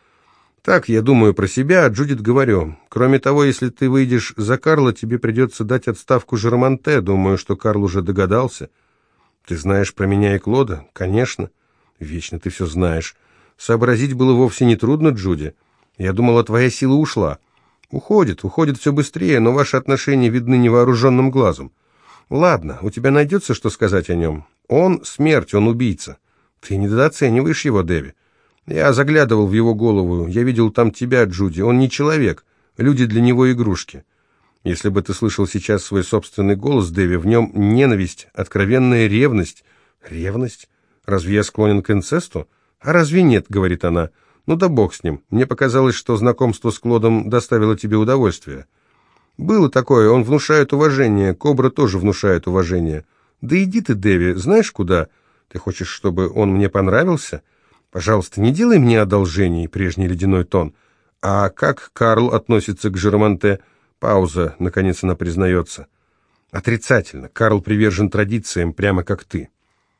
Так, я думаю про себя, а Джудит говорю. Кроме того, если ты выйдешь за Карла, тебе придется дать отставку Жермонте. Думаю, что Карл уже догадался. Ты знаешь про меня и Клода? Конечно. Вечно ты все знаешь. Сообразить было вовсе не трудно, Джуди. Я думала, твоя сила ушла. Уходит, уходит все быстрее, но ваши отношения видны невооруженным глазом. Ладно, у тебя найдется, что сказать о нем. Он смерть, он убийца. Ты недооцениваешь его, Дэви. Я заглядывал в его голову, я видел там тебя, Джуди. Он не человек, люди для него игрушки. Если бы ты слышал сейчас свой собственный голос, Дэви, в нем ненависть, откровенная ревность. Ревность? Разве я склонен к инцесту? А разве нет, говорит она. Ну да бог с ним. Мне показалось, что знакомство с Клодом доставило тебе удовольствие. Было такое, он внушает уважение, Кобра тоже внушает уважение. Да иди ты, Дэви, знаешь куда? Ты хочешь, чтобы он мне понравился? Пожалуйста, не делай мне одолжений, прежний ледяной тон. А как Карл относится к Жермонте? Пауза, наконец она признается. Отрицательно. Карл привержен традициям, прямо как ты.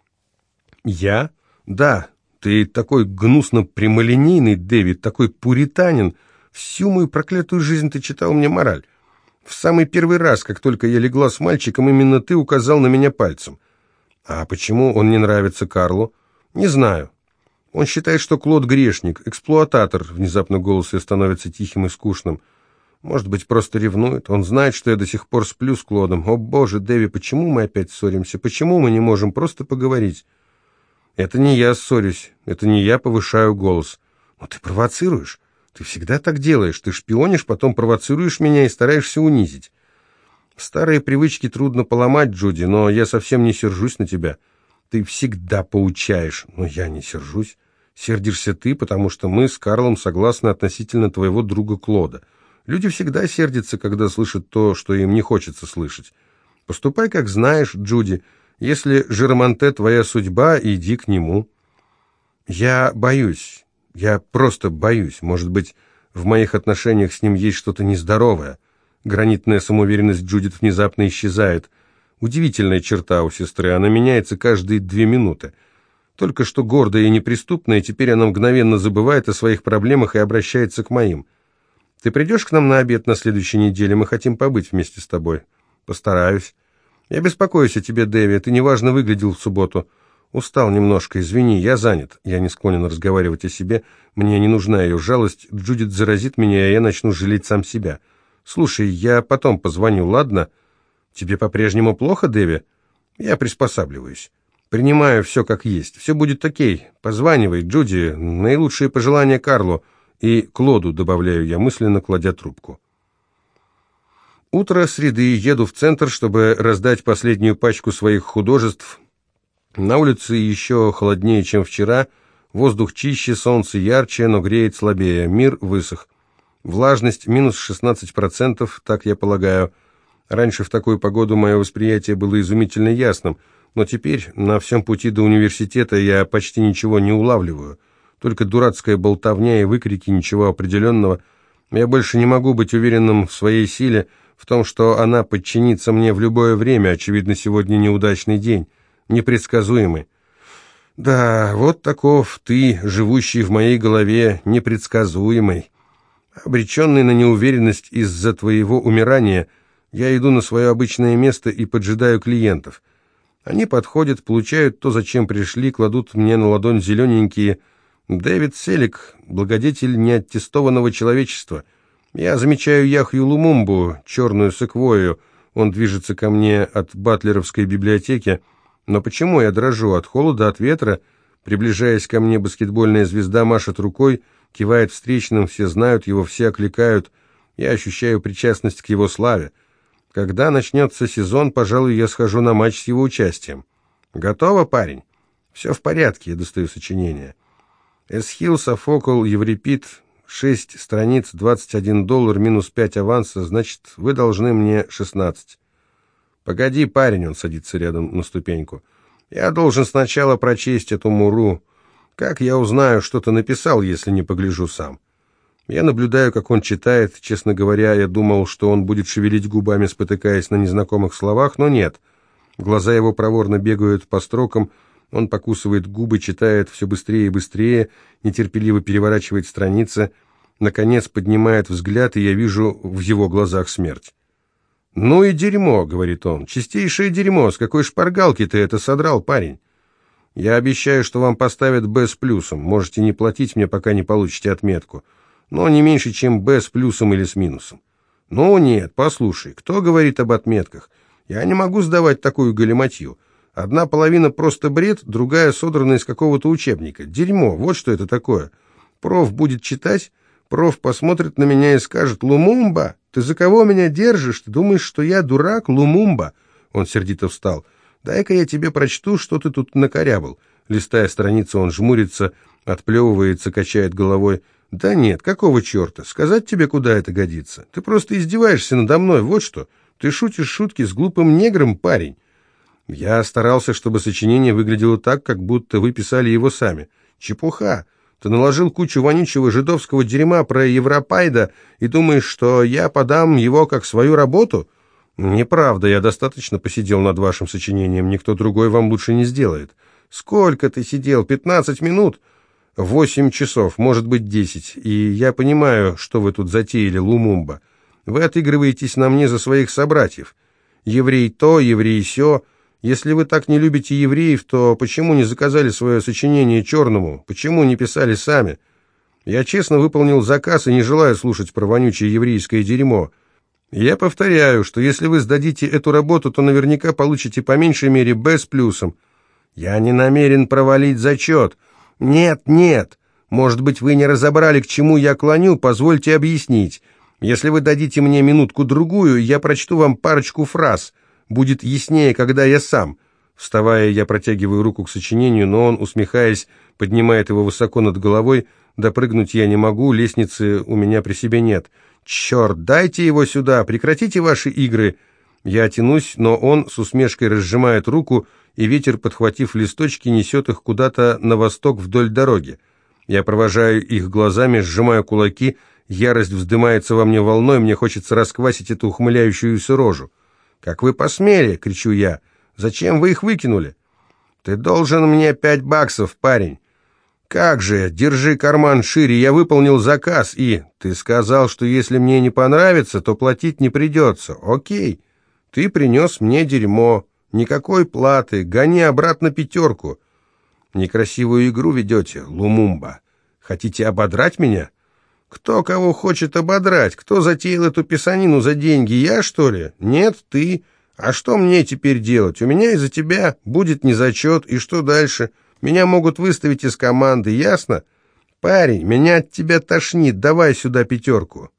Я? Да. Ты такой гнусно прямолинейный, Дэвид, такой пуританин. Всю мою проклятую жизнь ты читал мне мораль. В самый первый раз, как только я легла с мальчиком, именно ты указал на меня пальцем. А почему он не нравится Карлу? Не знаю. Он считает, что Клод грешник, эксплуататор. Внезапно голос ее становится тихим и скучным. Может быть, просто ревнует. Он знает, что я до сих пор сплю с Клодом. О, боже, Дэви, почему мы опять ссоримся? Почему мы не можем просто поговорить? Это не я ссорюсь, это не я повышаю голос. Но ты провоцируешь. Ты всегда так делаешь. Ты шпионишь, потом провоцируешь меня и стараешься унизить. Старые привычки трудно поломать, Джуди, но я совсем не сержусь на тебя. Ты всегда поучаешь, но я не сержусь. Сердишься ты, потому что мы с Карлом согласны относительно твоего друга Клода. Люди всегда сердятся, когда слышат то, что им не хочется слышать. Поступай, как знаешь, Джуди. Если Жермонте твоя судьба, иди к нему. Я боюсь. Я просто боюсь. Может быть, в моих отношениях с ним есть что-то нездоровое. Гранитная самоуверенность Джудит внезапно исчезает. Удивительная черта у сестры. Она меняется каждые две минуты. Только что гордая и неприступная, теперь она мгновенно забывает о своих проблемах и обращается к моим. Ты придешь к нам на обед на следующей неделе? Мы хотим побыть вместе с тобой. Постараюсь. Я беспокоюсь о тебе, Дэви. Ты неважно выглядел в субботу. Устал немножко, извини, я занят. Я не склонен разговаривать о себе. Мне не нужна ее жалость. Джудит заразит меня, и я начну жалеть сам себя. Слушай, я потом позвоню, ладно? Тебе по-прежнему плохо, Дэви? Я приспосабливаюсь. Принимаю все как есть. Все будет окей. Позванивай, Джуди. Наилучшие пожелания Карлу. И Клоду, добавляю я, мысленно кладя трубку. Утро среды, еду в центр, чтобы раздать последнюю пачку своих художеств. На улице еще холоднее, чем вчера. Воздух чище, солнце ярче, но греет слабее. Мир высох. Влажность минус шестнадцать процентов, так я полагаю. Раньше в такую погоду мое восприятие было изумительно ясным, но теперь на всем пути до университета я почти ничего не улавливаю. Только дурацкая болтовня и выкрики, ничего определенного. Я больше не могу быть уверенным в своей силе, в том, что она подчинится мне в любое время. Очевидно, сегодня неудачный день, непредсказуемый. Да, вот таков ты, живущий в моей голове, непредсказуемый. Обреченный на неуверенность из-за твоего умирания, я иду на свое обычное место и поджидаю клиентов. Они подходят, получают то, зачем пришли, кладут мне на ладонь зелененькие. Дэвид Селик, благодетель неаттестованного человечества. Я замечаю Яхью Лумумбу, черную секвойю. Он движется ко мне от Батлеровской библиотеки. Но почему я дрожу? От холода, от ветра? Приближаясь ко мне, баскетбольная звезда машет рукой, кивает встречным, все знают его, все окликают. Я ощущаю причастность к его славе. Когда начнется сезон, пожалуй, я схожу на матч с его участием. Готово, парень? Все в порядке, я достаю сочинение. Эсхил, Софокл, Еврипид, шесть страниц, двадцать один доллар, минус пять аванса, значит, вы должны мне шестнадцать. Погоди, парень, он садится рядом на ступеньку. Я должен сначала прочесть эту муру. Как я узнаю, что ты написал, если не погляжу сам? Я наблюдаю, как он читает. Честно говоря, я думал, что он будет шевелить губами, спотыкаясь на незнакомых словах, но нет. Глаза его проворно бегают по строкам, он покусывает губы, читает все быстрее и быстрее, нетерпеливо переворачивает страницы, наконец поднимает взгляд, и я вижу в его глазах смерть. «Ну и дерьмо», — говорит он, — «чистейшее дерьмо, с какой шпаргалки ты это содрал, парень? Я обещаю, что вам поставят Б с плюсом, можете не платить мне, пока не получите отметку. но не меньше, чем Б с плюсом или с минусом. Ну нет, послушай, кто говорит об отметках? Я не могу сдавать такую галиматью. Одна половина просто бред, другая содрана из какого-то учебника. Дерьмо, вот что это такое. Проф будет читать, проф посмотрит на меня и скажет: «Лумумба, ты за кого меня держишь? Ты думаешь, что я дурак, Лумумба?» Он сердито встал. «Дай-ка я тебе прочту, что ты тут накорябал». Листая страницу, он жмурится, отплевывается, качает головой. «Да нет, какого черта? Сказать тебе, куда это годится? Ты просто издеваешься надо мной, вот что. Ты шутишь шутки с глупым негром, парень». Я старался, чтобы сочинение выглядело так, как будто вы писали его сами. Чепуха. Ты наложил кучу вонючего жидовского дерьма про Европайда и думаешь, что я подам его как свою работу? Неправда, я достаточно посидел над вашим сочинением, никто другой вам лучше не сделает. Сколько ты сидел? Пятнадцать минут? Восемь часов, может быть, десять. И я понимаю, что вы тут затеяли, Лумумба. Вы отыгрываетесь на мне за своих собратьев. Еврей то, еврей сё. Если вы так не любите евреев, то почему не заказали свое сочинение черному? Почему не писали сами? Я честно выполнил заказ и не желаю слушать про вонючее еврейское дерьмо. Я повторяю, что если вы сдадите эту работу, то наверняка получите по меньшей мере Б с плюсом. Я не намерен провалить зачет. Нет, нет. Может быть, вы не разобрали, к чему я клоню, позвольте объяснить. Если вы дадите мне минутку-другую, я прочту вам парочку фраз. Будет яснее, когда я сам. Вставая, я протягиваю руку к сочинению, но он, усмехаясь, поднимает его высоко над головой. Допрыгнуть я не могу, лестницы у меня при себе нет. Черт, дайте его сюда, прекратите ваши игры. Я тянусь, но он с усмешкой разжимает руку, и ветер, подхватив листочки, несет их куда-то на восток вдоль дороги. Я провожаю их глазами, сжимаю кулаки, ярость вздымается во мне волной, мне хочется расквасить эту ухмыляющуюся рожу. «Как вы посмели?» — кричу я. «Зачем вы их выкинули?» «Ты должен мне пять баксов, парень». «Как же? Держи карман шире, я выполнил заказ, и...» «Ты сказал, что если мне не понравится, то платить не придется. Окей. Ты принес мне дерьмо. Никакой платы. Гони обратно пятерку». «Некрасивую игру ведете, Лумумба. Хотите ободрать меня?» «Кто кого хочет ободрать? Кто затеял эту писанину за деньги? Я, что ли? Нет, ты. А что мне теперь делать? У меня из-за тебя будет незачет, и что дальше? Меня могут выставить из команды, ясно? Парень, меня от тебя тошнит, давай сюда пятерку».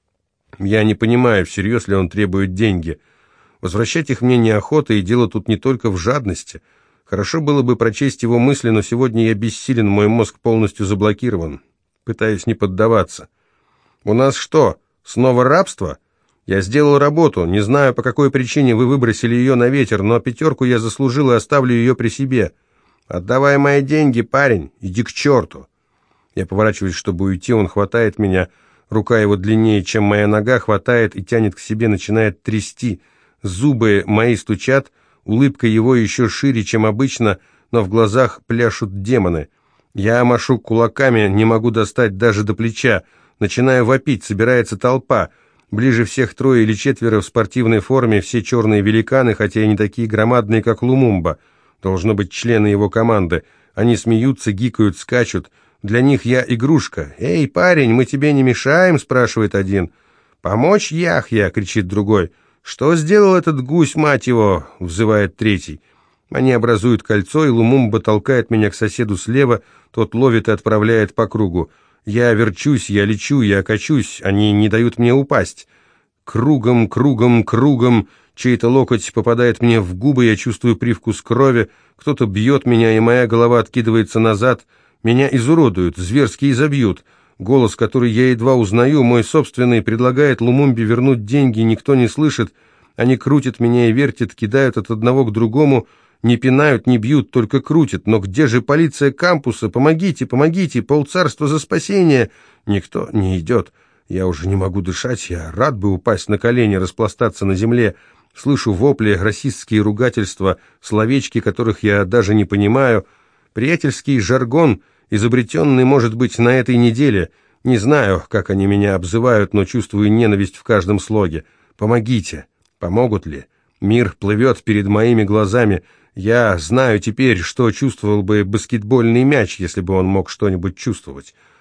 Я не понимаю, всерьез ли он требует деньги. Возвращать их мне неохота, и дело тут не только в жадности. Хорошо было бы прочесть его мысли, но сегодня я бессилен, мой мозг полностью заблокирован. Пытаюсь не поддаваться. «У нас что, снова рабство? Я сделал работу, не знаю, по какой причине вы выбросили ее на ветер, но пятерку я заслужил и оставлю ее при себе. Отдавай мои деньги, парень, иди к черту». Я поворачиваюсь, чтобы уйти, он хватает меня, рука его длиннее, чем моя нога, хватает и тянет к себе, начинает трясти. Зубы мои стучат, улыбка его еще шире, чем обычно, но в глазах пляшут демоны. Я машу кулаками, не могу достать даже до плеча. Начинаю вопить, собирается толпа. Ближе всех трое или четверо в спортивной форме, все черные великаны, хотя и не такие громадные, как Лумумба. Должно быть, члены его команды. Они смеются, гикают, скачут. Для них я игрушка. «Эй, парень, мы тебе не мешаем?» – спрашивает один. «Помочь, Яхья?» – кричит другой. «Что сделал этот гусь, мать его?» – взывает третий. Они образуют кольцо, и Лумумба толкает меня к соседу слева, тот ловит и отправляет по кругу. Я верчусь, я лечу, я качусь, они не дают мне упасть. Кругом, кругом, кругом, чей-то локоть попадает мне в губы, я чувствую привкус крови, кто-то бьет меня, и моя голова откидывается назад. Меня изуродуют, зверски изобьют. Голос, который я едва узнаю, мой собственный, предлагает Лумумбе вернуть деньги, никто не слышит. Они крутят меня и вертят, кидают от одного к другому. Не пинают, не бьют, только крутят. Но где же полиция кампуса? Помогите, помогите, полцарства за спасение. Никто не идет. Я уже не могу дышать, я рад бы упасть на колени, распластаться на земле. Слышу вопли, расистские ругательства, словечки, которых я даже не понимаю. Приятельский жаргон, изобретенный, может быть, на этой неделе. Не знаю, как они меня обзывают, но чувствую ненависть в каждом слоге. Помогите. Помогут ли? Мир плывет перед моими глазами. Я знаю теперь, что чувствовал бы баскетбольный мяч, если бы он мог что-нибудь чувствовать.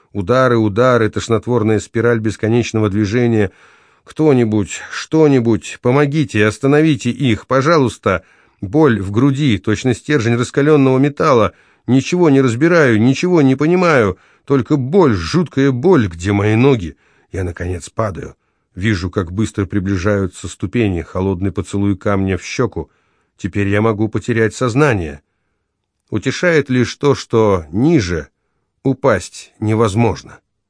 Удары, удары, тошнотворная спираль бесконечного движения. Кто-нибудь, что-нибудь, помогите, остановите их, пожалуйста. Боль в груди, точно стержень раскаленного металла. Ничего не разбираю, ничего не понимаю. Только боль, жуткая боль. Где мои ноги? Я, наконец, падаю. Вижу, как быстро приближаются ступени, холодный поцелуй камня в щеку. Теперь я могу потерять сознание. Утешает лишь то, что ниже упасть невозможно.